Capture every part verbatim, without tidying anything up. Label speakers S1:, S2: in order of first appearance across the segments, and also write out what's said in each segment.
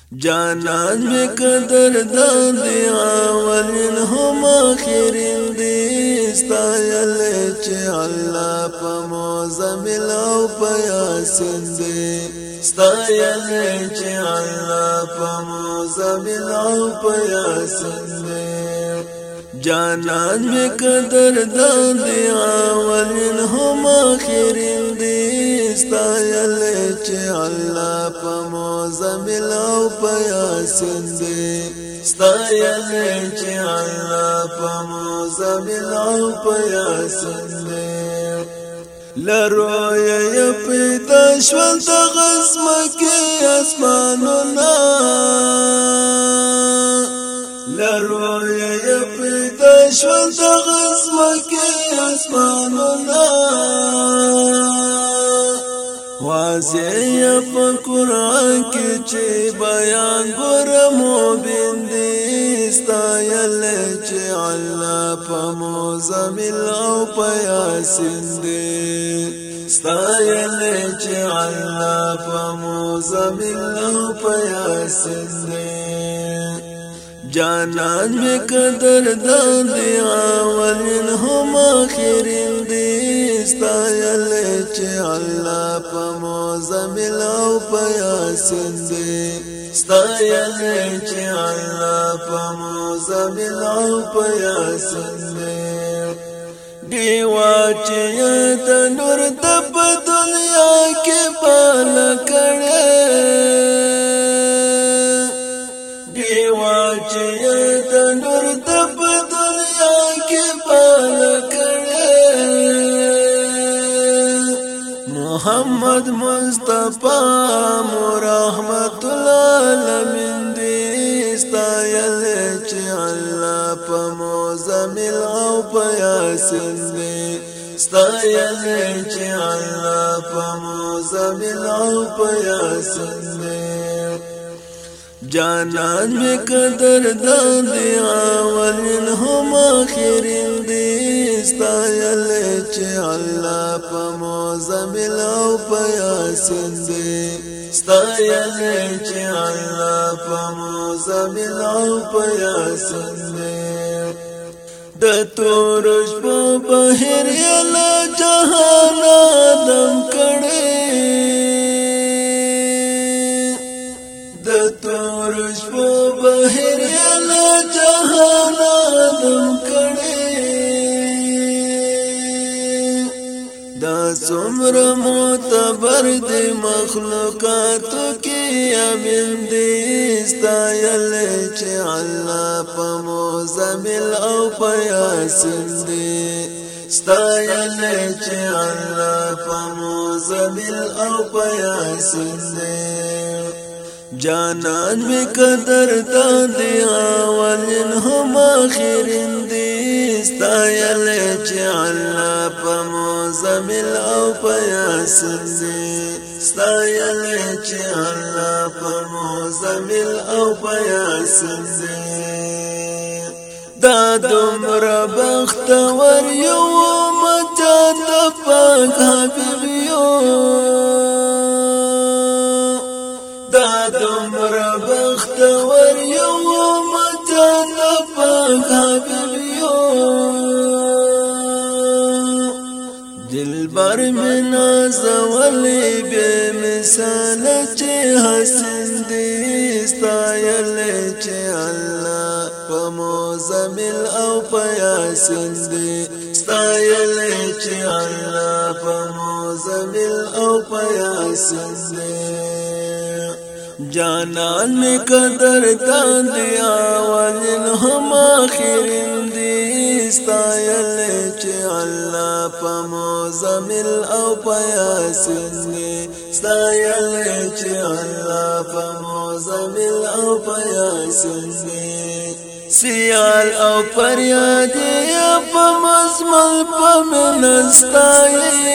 S1: جانان میں قدر دان دی اولین هم آخرین دی ستایل چه اللہ پا موزمل او پا یاسین دی ستایل چه اللہ پا موزمل او پا یاسین دی جانان میں قدر دان دی اولین هم آخرین دی ستایل چه اللہ پا موزمل او پا یاسین دی ستایل چه اللہ پا موزمل او پا یاسین دی لرویا یا پیدا شول دا غزمکی اسمانونا لرویا یا پیدا شول دا غزمکی اسمانونا واضح په قرآن کې چې بیان ګورمو بندي ستایل چې الله په موزمل او په یاسین دی ستایل چې الله په موزمل او په یاسین دی جانان میں قدر دان دی اولین هم آخرین دی ستایل چه اللہ پا موزمل او پا یاسین دی ستایل چه اللہ پا موزمل او پا یاسین دی دیوا چه تنور دب دنیا کے پالا کڑے دیوا چه تنور دب دنیا کے پالا کڑے محمد مصطفی مرحمت العالمین دی ستایل چه اللہ پا موزمل او پا یاسین دی ستایل چه اللہ پا موزمل او پا یاسین دی جانان میں قدر دان دی اولین هم آخرین دی ستایل چه اللہ پا موزمل او پا یاسین دی ستایل چه اللہ پا موزمل او پا یاسین دی د تورش پا بحر یلا جہان آدم کڑے تورش پو بحر یلا جہان آدم کڑے دا سمر معتبر دی مخلوقاتو کی امین دی ستایل چه اللہ پا موزمل او پا یاسین دی ستایل چه اللہ پا موزمل او پا یاسین دی جانان میں قدر دان دی اولین هم آخرین دی ستایل چه اللہ پا موزمل او پا یاسین دی ستایل چه اللہ پا موزمل او پا یاسین دی دا دمر بختور یو مجان دا پاک حبیب یو دا دمر بختور یو مجان پاک حبیب یو دلبر میں نازولی بے مثال چه حسین دی ستایل چه اللہ پا موزمل او پا یاسین دی ستایل چه اللہ پا موزمل او پا یاسین دی جانان میں قدر دان دی اولین هم آخرین دی ستایل چه اللہ پا موزمل او پا یاسین دی ستایل چه اللہ پا موزمل او پا یاسین دی سیال او پریادی پا مزمل پا منستائی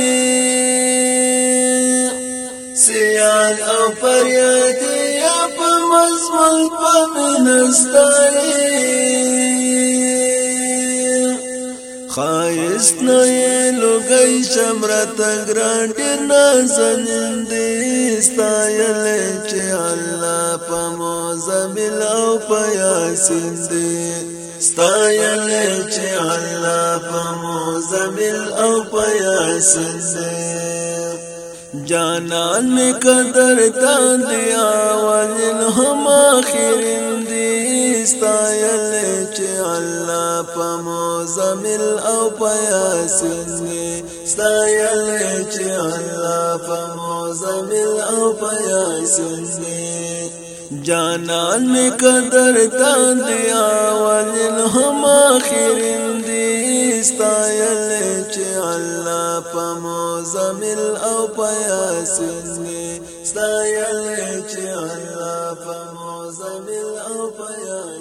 S1: سیال او پریادی پا مزمل پا منستائی خواہی ښایستنه لوګی شمرت ګران ډېر نازنین دی ستایلی چې الله په مزمل او په یاسین دی ستایلی چې الله په مزمل او په یاسین دی جانان می قدر تا دی اولین هم آخرین دی ستایلی چې الله په مزمل او په یاسین دی ستایلی چې الله په مزمل او په یاسین دی جانان می قدر تا دی اولین هم آخرین دی ستایلی چې الله په مزمل او په یاسین دی ستایلی چې الله په مزمل او په یاسین